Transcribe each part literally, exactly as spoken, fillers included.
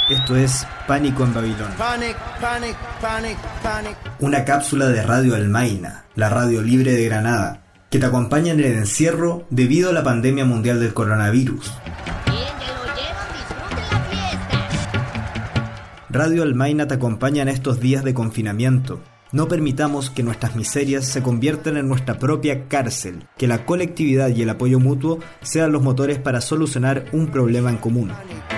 Esto es Pánico en Babilonia. Panic, panic, panic, panic. Una cápsula de Radio Almaina, la radio libre de Granada, que te acompaña en el encierro debido a la pandemia mundial del coronavirus. Radio Almaina te acompaña en estos días de confinamiento. No permitamos que nuestras miserias se conviertan en nuestra propia cárcel, que la colectividad y el apoyo mutuo sean los motores para solucionar un problema en común.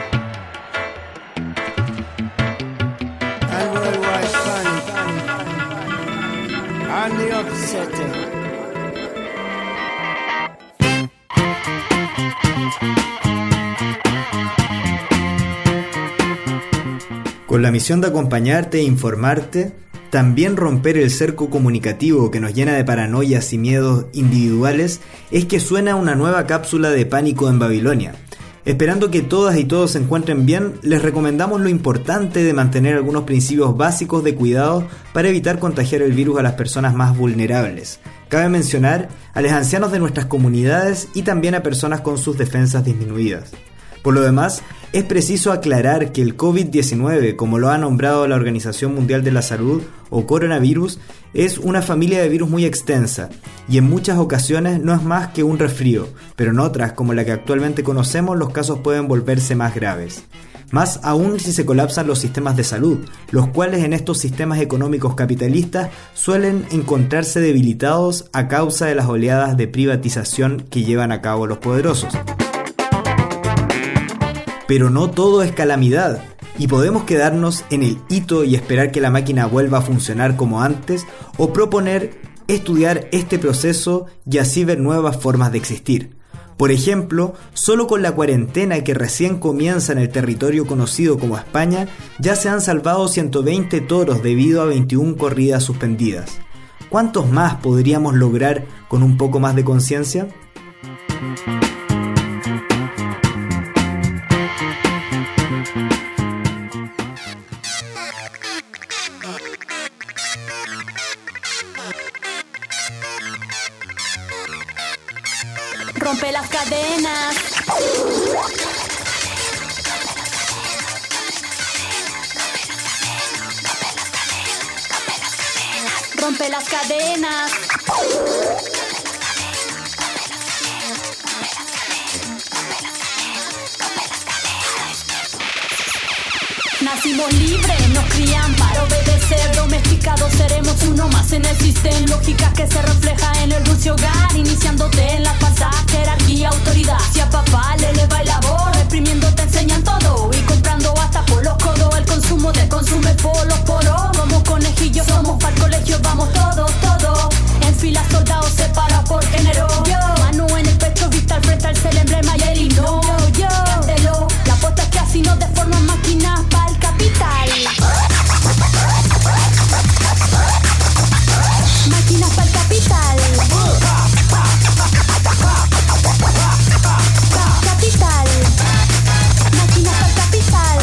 Con la misión de acompañarte e informarte, también romper el cerco comunicativo que nos llena de paranoias y miedos individuales, es que suena una nueva cápsula de Pánico en Babilonia. Esperando que todas y todos se encuentren bien, les recomendamos lo importante de mantener algunos principios básicos de cuidado para evitar contagiar el virus a las personas más vulnerables. Cabe mencionar a los ancianos de nuestras comunidades y también a personas con sus defensas disminuidas. Por lo demás, es preciso aclarar que el covid diecinueve, como lo ha nombrado la Organización Mundial de la Salud, o coronavirus, es una familia de virus muy extensa y en muchas ocasiones no es más que un resfrío, pero en otras, como la que actualmente conocemos, los casos pueden volverse más graves. Más aún si se colapsan los sistemas de salud, los cuales en estos sistemas económicos capitalistas suelen encontrarse debilitados a causa de las oleadas de privatización que llevan a cabo los poderosos. Pero no todo es calamidad, y podemos quedarnos en el hito y esperar que la máquina vuelva a funcionar como antes, o proponer estudiar este proceso y así ver nuevas formas de existir. Por ejemplo, solo con la cuarentena que recién comienza en el territorio conocido como España, ya se han salvado ciento veinte toros debido a veintiuna corridas suspendidas. ¿Cuántos más podríamos lograr con un poco más de conciencia? Rompe las cadenas. Rompe las cadenas. Nacimos libres, nos crían para obedecer. Domesticados seremos uno más en el sistema. Lógica que se refleja en el dulce hogar, iniciándote en la falsa jerarquía, autoridad. Si a papá le eleva el labor, reprimiendo te enseñan todo y comprando hasta por los codos. El consumo te consume por los poros. Como conejillos somos para el colegio, vamos todos, todos. En fila soldados separados por género. Yo, mano en el pecho, vista al frente al el emblema y el himno. Yo, cántelo. La apuesta es que así nos deforman máquinas para el capital. Máquinas para el capital. Capital. Máquinas para el capital.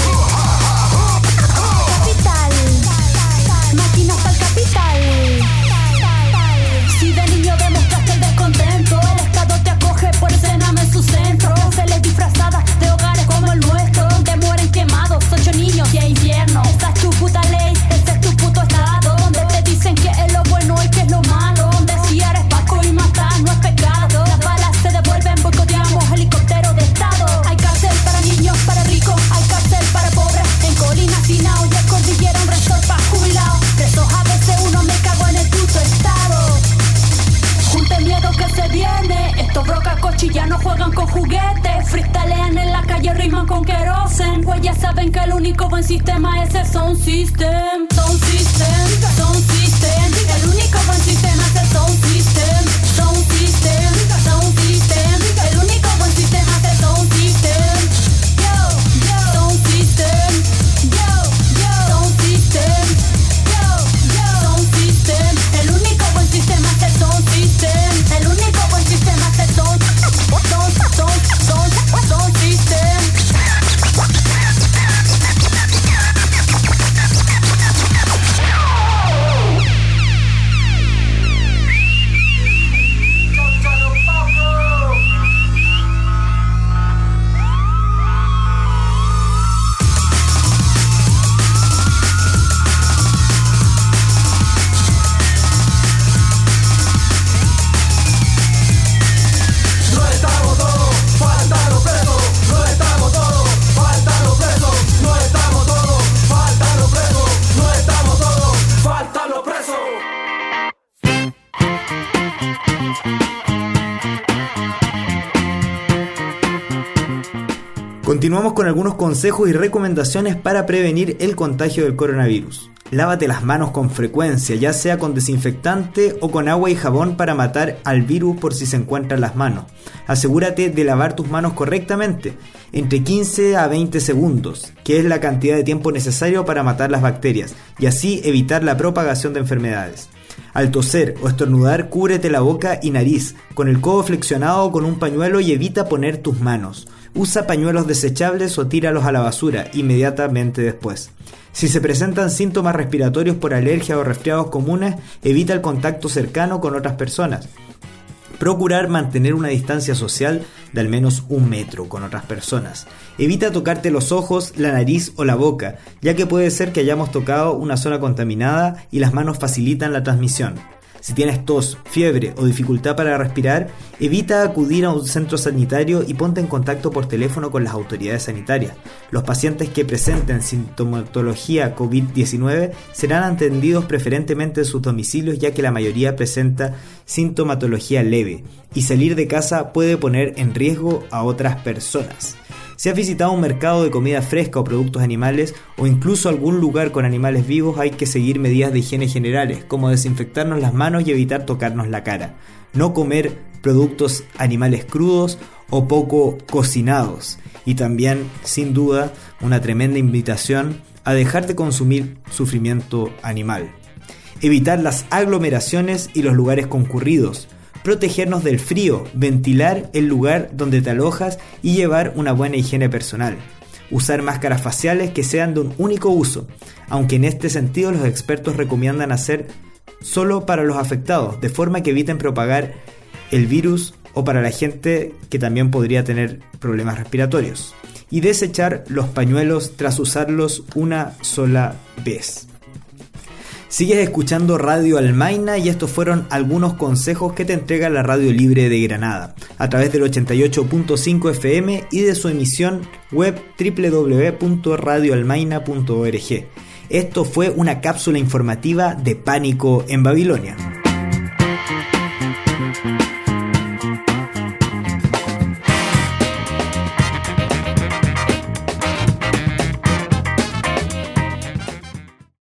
Capital. Máquinas para el capital. Si de niño demostraste el descontento, el Estado te acoge por escename en su centro. Cárceles disfrazadas de hogares como el nuestro, donde mueren quemados ocho niños y hay infierno. Esa es tu puta ley, ese es tu puto estado, donde te dicen que es lo bueno y que es lo malo, donde si eres paco y matar no es pecado. Las balas se devuelven, boicoteamos helicóptero de estado. Hay cárcel para niños, para ricos, hay cárcel para pobres. En Colina, Sinao y el Cordillera un resort para jubilados. Presos a veces uno me cago en el puto estado. Junte miedo que se viene. Estos brocas cochillanos juegan con juguetes. Freestylean en la calle, riman con querosen. Pues ya saben que el único buen sistema es el sound system. Sound system, sound system. El único buen sistema es el sound system. Sound system, sound system. El único buen sistema es el sound system. Yo, yo, sound system. Yo, yo, sound system. Yo, yo, sound system. El único buen sistema es el sound system. El único buen sistema es el sound, sound, sound, sound, sound system. Continuamos con algunos consejos y recomendaciones para prevenir el contagio del coronavirus. Lávate las manos con frecuencia, ya sea con desinfectante o con agua y jabón para matar al virus por si se encuentra en las manos. Asegúrate de lavar tus manos correctamente, entre quince a veinte segundos, que es la cantidad de tiempo necesario para matar las bacterias, y así evitar la propagación de enfermedades. Al toser o estornudar, cúbrete la boca y nariz con el codo flexionado con un pañuelo y evita poner tus manos. Usa pañuelos desechables o tíralos a la basura inmediatamente después. Si se presentan síntomas respiratorios por alergia o resfriados comunes, evita el contacto cercano con otras personas. Procurar mantener una distancia social de al menos un metro con otras personas. Evita tocarte los ojos, la nariz o la boca, ya que puede ser que hayamos tocado una zona contaminada y las manos facilitan la transmisión. Si tienes tos, fiebre o dificultad para respirar, evita acudir a un centro sanitario y ponte en contacto por teléfono con las autoridades sanitarias. Los pacientes que presenten sintomatología covid diecinueve serán atendidos preferentemente en sus domicilios, ya que la mayoría presenta sintomatología leve y salir de casa puede poner en riesgo a otras personas. Si has visitado un mercado de comida fresca o productos animales o incluso algún lugar con animales vivos, hay que seguir medidas de higiene generales, como desinfectarnos las manos y evitar tocarnos la cara. No comer productos animales crudos o poco cocinados. Y también, sin duda, una tremenda invitación a dejar de consumir sufrimiento animal. Evitar las aglomeraciones y los lugares concurridos. Protegernos del frío, ventilar el lugar donde te alojas y llevar una buena higiene personal. Usar máscaras faciales que sean de un único uso, aunque en este sentido los expertos recomiendan hacer solo para los afectados, de forma que eviten propagar el virus o para la gente que también podría tener problemas respiratorios. Y desechar los pañuelos tras usarlos una sola vez. Sigues escuchando Radio Almaina y estos fueron algunos consejos que te entrega la Radio Libre de Granada a través del ochenta y ocho punto cinco F M y de su emisión web doble u doble u doble u punto radio almaina punto org. Esto fue una cápsula informativa de Pánico en Babilonia.